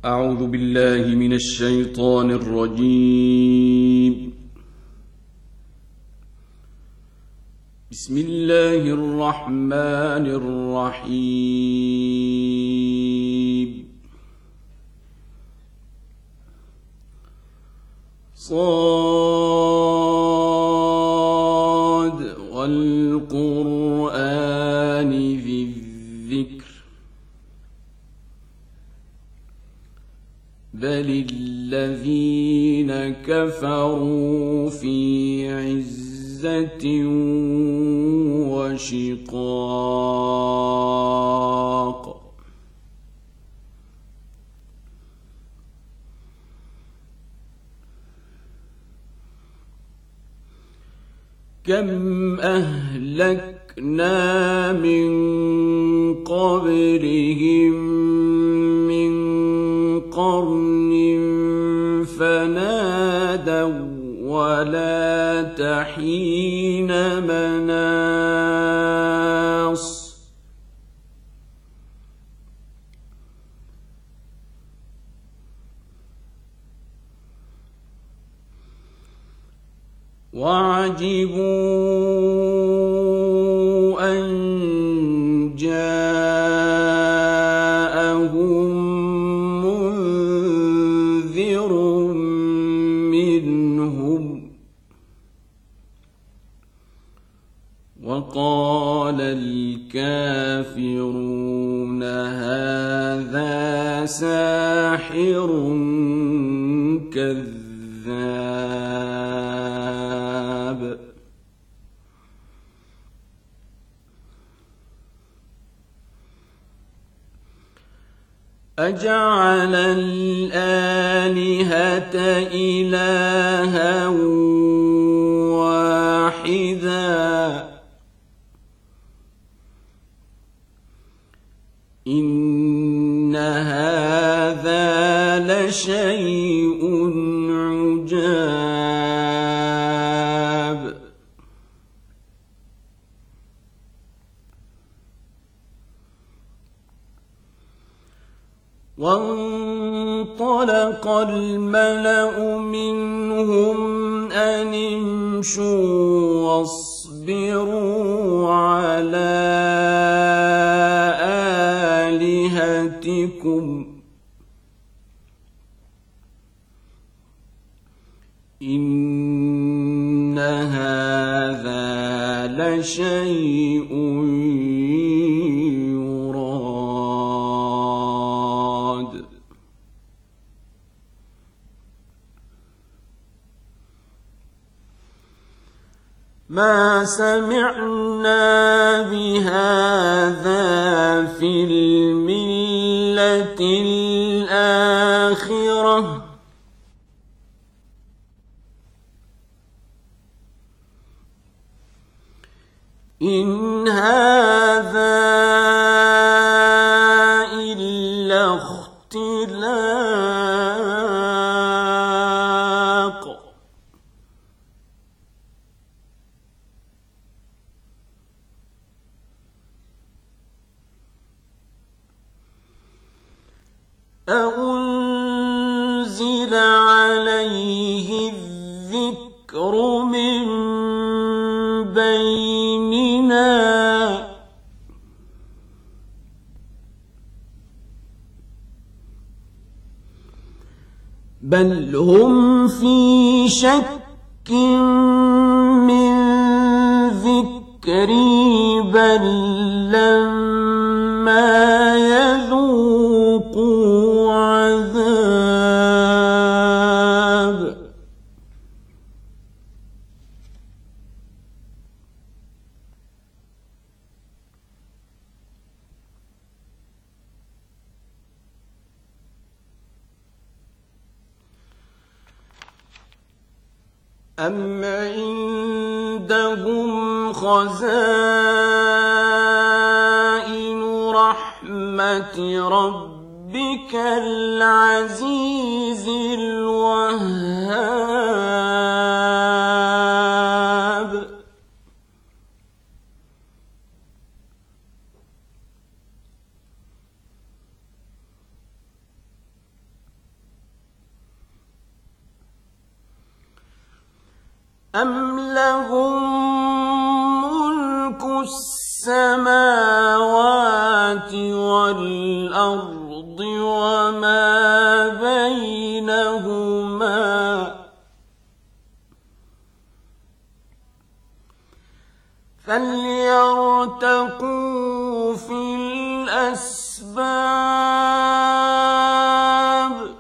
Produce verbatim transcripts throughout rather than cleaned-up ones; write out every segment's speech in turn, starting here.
أعوذ بالله من الشيطان الرجيم. بسم الله الرحمن الرحيم. صاد والقرآن ذي الذكر بل الذين كفروا في عزة وشقاق كم أهلكنا من قبلهم من قرن فنادوا ولا تحين مناص وعجبوا أن جاءهم منذر منهم وقال الكافرون هذا ساحر كذاب. أجعل الآلهة إلها واحدا إن هذا لشيء عجاب. وانطلق الملأ منهم أن امشوا واصبروا على آلهتكم إن هذا لشيء يراد. ما سمعنا بهذا في الملة الآخرة إن هذا إلا اختلاق أأنزل عليه الذكر من بيننا بل هم في شك من ذكري بل لما يذوقوا عذاب. أم عندهم خزائن رحمة ربك العزيز الوهاب. أم لهم ملك السماوات والأرض وما بينهما فليرتقوا في الأسباب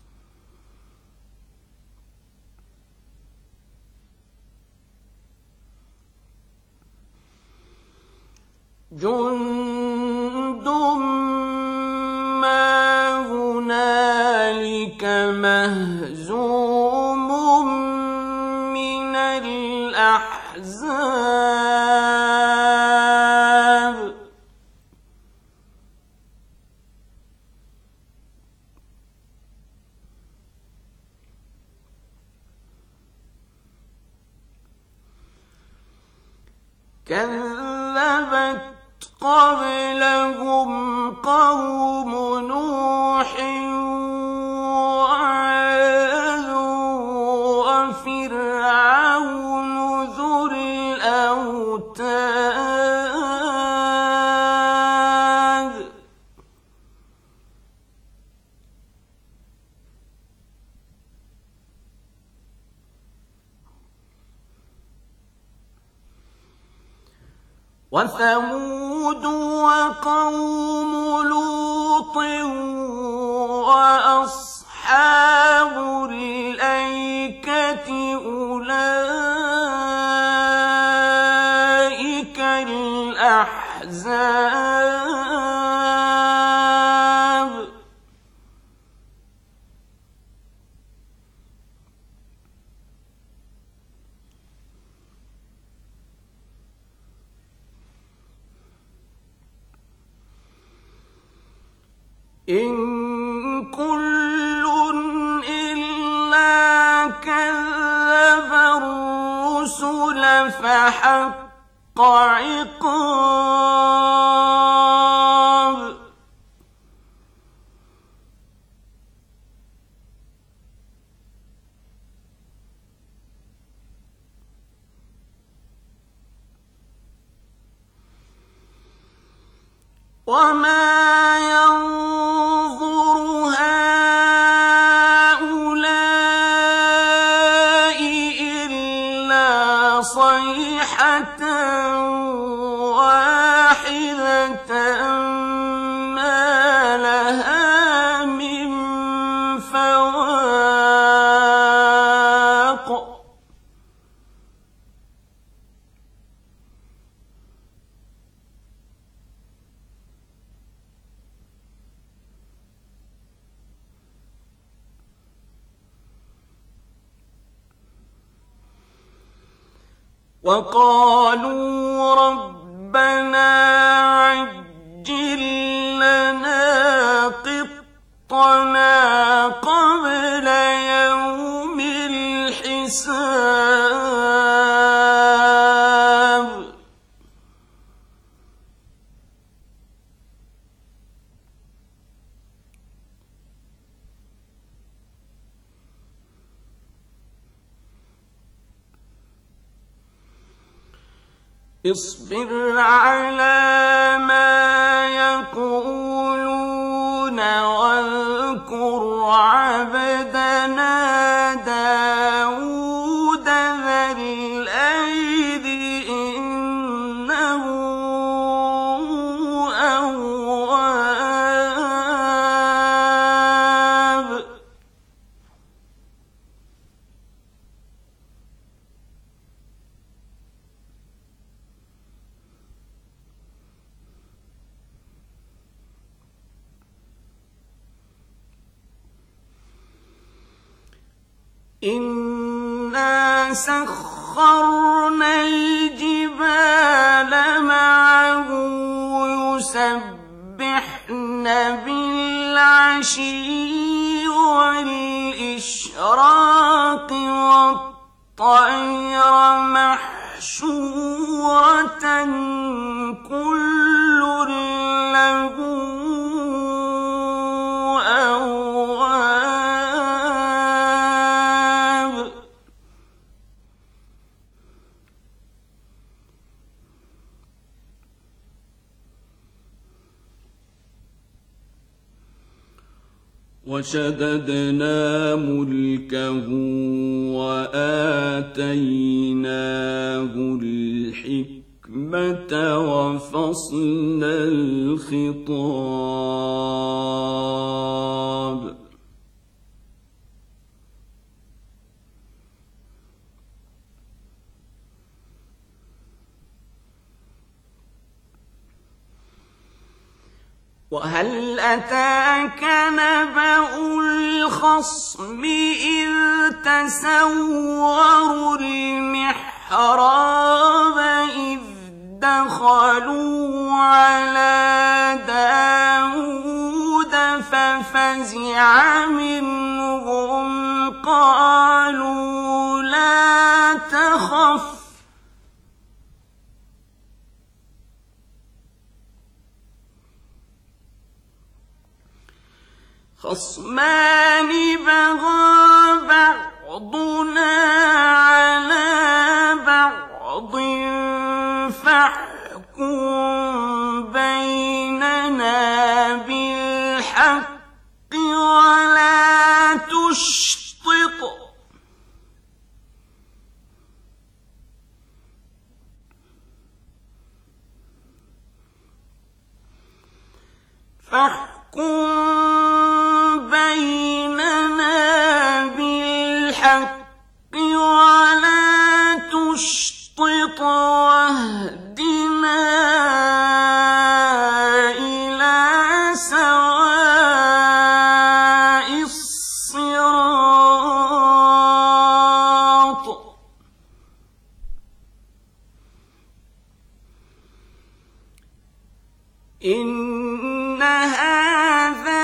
جند ما هنالك مهزوم من الأحزاب كذبت قبلهم قوم نوح وعاد وفرعون ذو الأوتاد وثمود وقوم لوط وأصحاب الأيكة أولئك الأحزاب إن كل إلا كذب الرسل فحق عقاب وما ينظر هؤلاء إلا صيحة واحدة ما لها من فواق وقالوا ربنا عجل لنا قطنا قبل يوم الحساب اصبر على ما يقولون واذكر عبدنا داود ذا الأيد إنه أواب إنا سخرنا الجبال معه يسبحن بالعشي والإشراق والطير محشورة كل له أواب وشددنا ملكه وآتيناه الحكمة وفصل الخطاب وهل أتاك نبأ الخصم إذ تسوروا المحراب إذ دخلوا على داود ففزع منهم قالوا لا تخف خصمان بغى بعضنا على بعض فاحكم بيننا بالحق ولا تشطط فاحكم بيننا بالحق ولا تشطط واهدنا إلى سواء الصراط إن هذا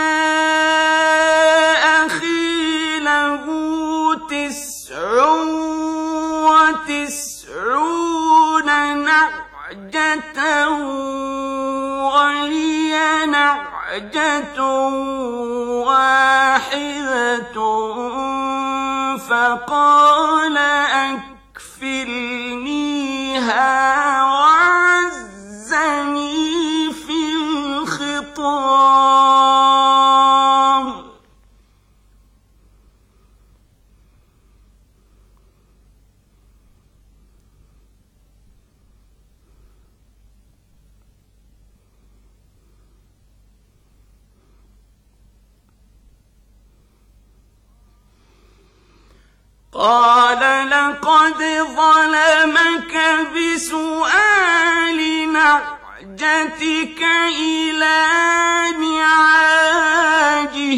أخي له تسع وتسعون نعجة ولي نعجة واحدة فقال أكفلنيها وعزني في الخطاب قال لقد ظلمك بسؤال نعجتك إلى نعاجه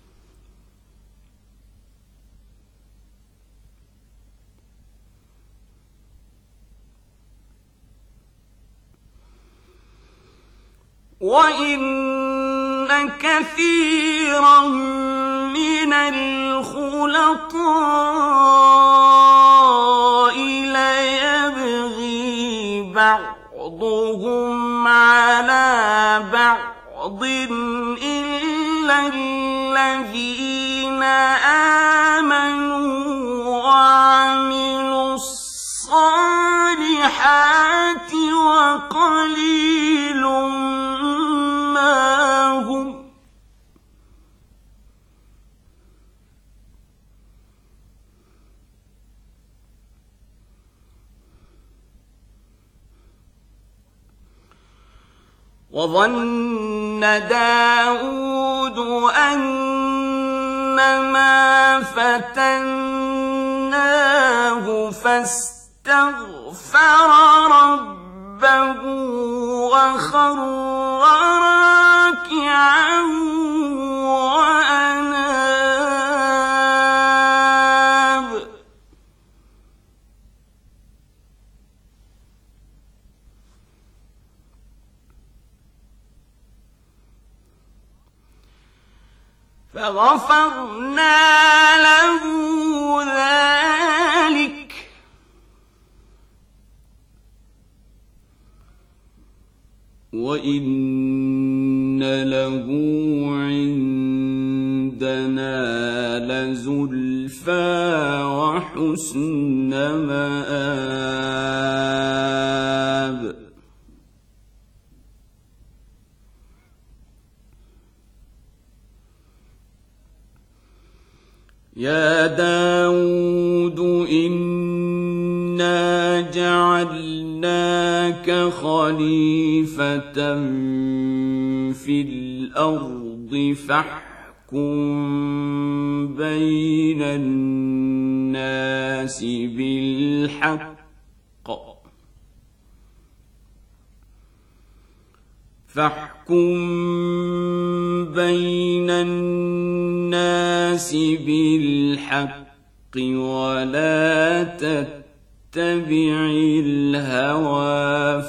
وإن كثيرا من الخلطاء ليبغي بعضهم على بعض إلا الذين آمنوا وعملوا الصالحات وقليل ما هم وظن داود أنما فتناه فاستغفر ربه وخر راكعا وأناب فغفرنا له ذلك وإن له عندنا لزلفى وحسن مآب يا داود إنا جعلناك خليفة في الأرض فاحكم بين الناس بالحق فاحكم بين الناس بالحق ولا تتبع الهوى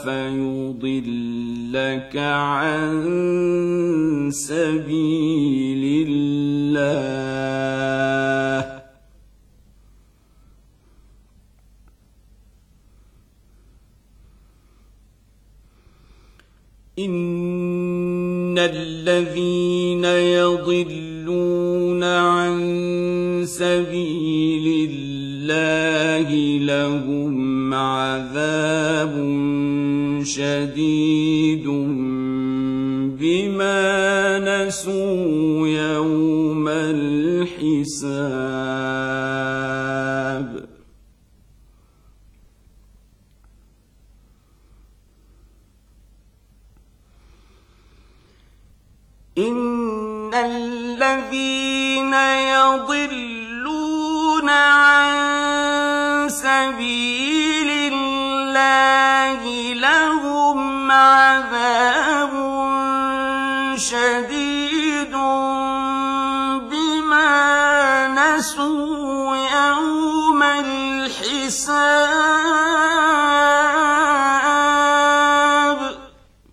فيضلك عن سبيل الله إن الذين يضلون عن سبيل الله لهم عذاب شديد بما نسوا يوم الحساب إن الذين يضلون عن سبيل الله لهم عذاب شديد بما نسوا يوم الحساب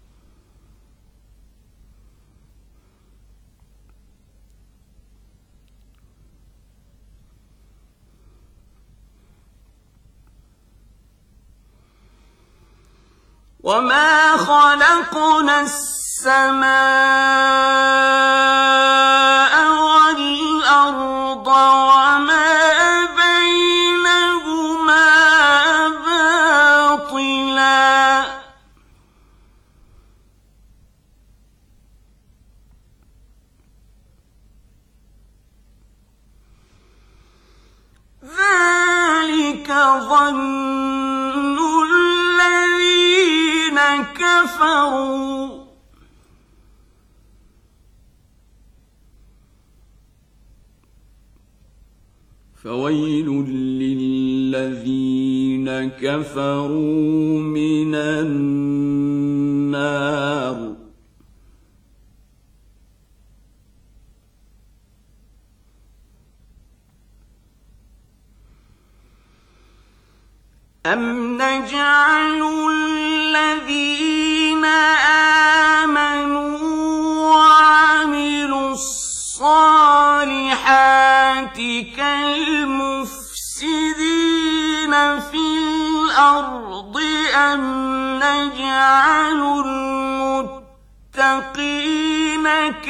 وما خلقنا السماء والأرض وما بينهما باطلا ذلك ظن الذين كفروا فويل للذين كفروا من النار أم نجعل الذين آمنوا وعملوا الصالحات كالمفسدين في الأرض أم نجعل المتقين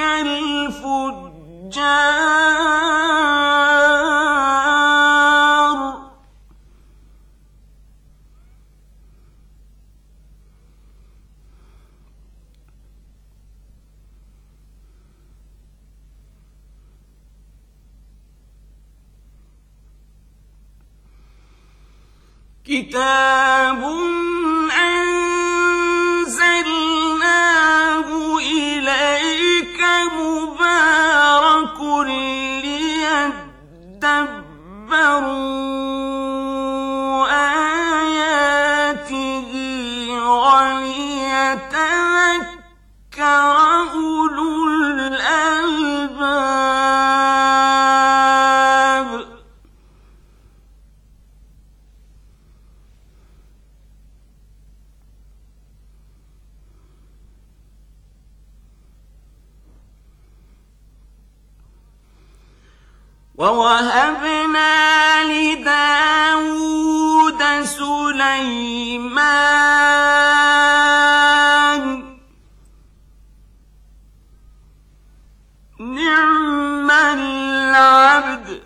كالفجار كتاب أنزلناه إليك مبارك ليدبروا آياته وليتذكر أولو الألباب ووهبنا لداود سليمان نعم العبد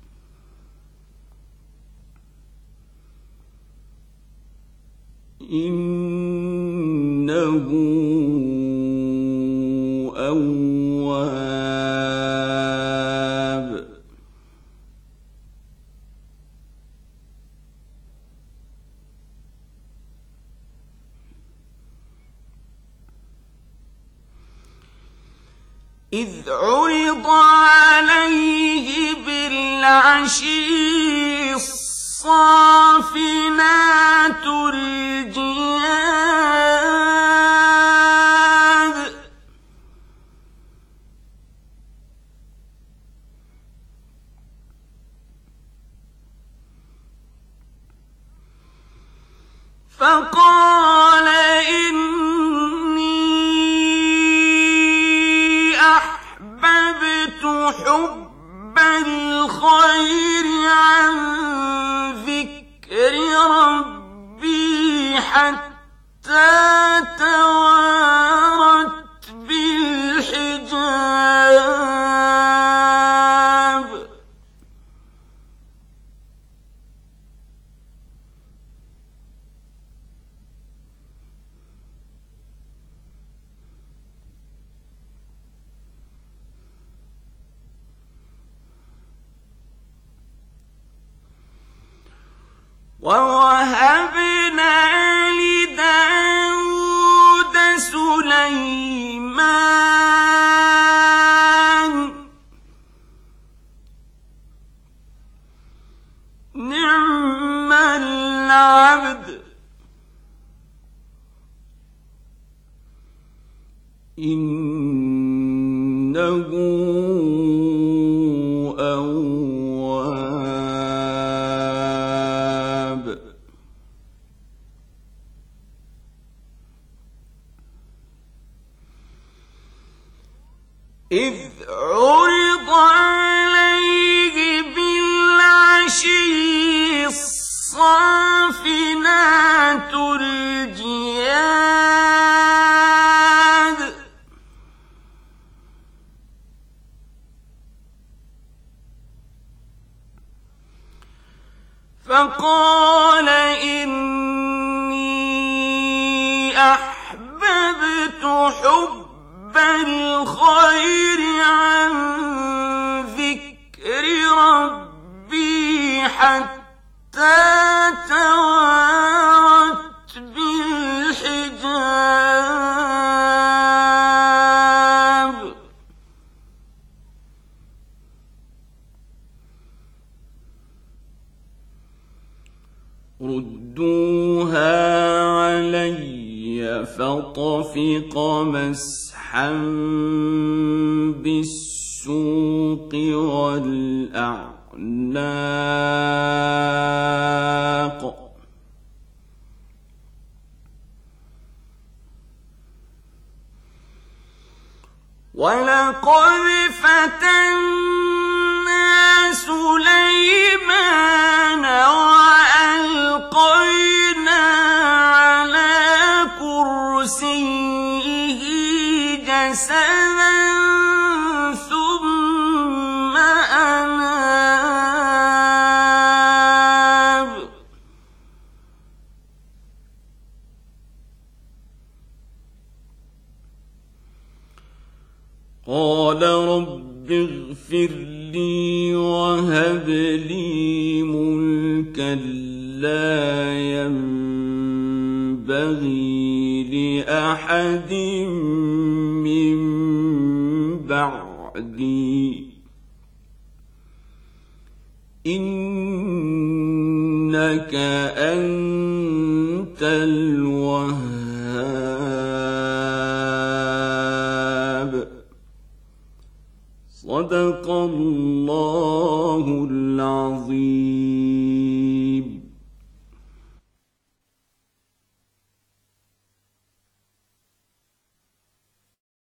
إنه أواب إذ عرض عليه بالعشي الصافنات الجياد فقال إني أحببت حب الخير عن ذكر ربي حتى توارت بالحجاب ووهبنا لداود سليمان نعم العبد إنه أواب إذ عرض عليه بالعشي الصافنات الجياد فقال إني أحببت حب الخير عن ذكر ربي حتى توارت بالحجاب ردوها علي فطفق مسحا بالسوق والأعناق ولقد فتنا سليمان وألقينا على كرسيه جسدا ثم أناب قال رب اغفر لي وهب لي ملكا لا ينبغي لأحد من بعدي إنك أنت الوهاب صدق الله العظيم.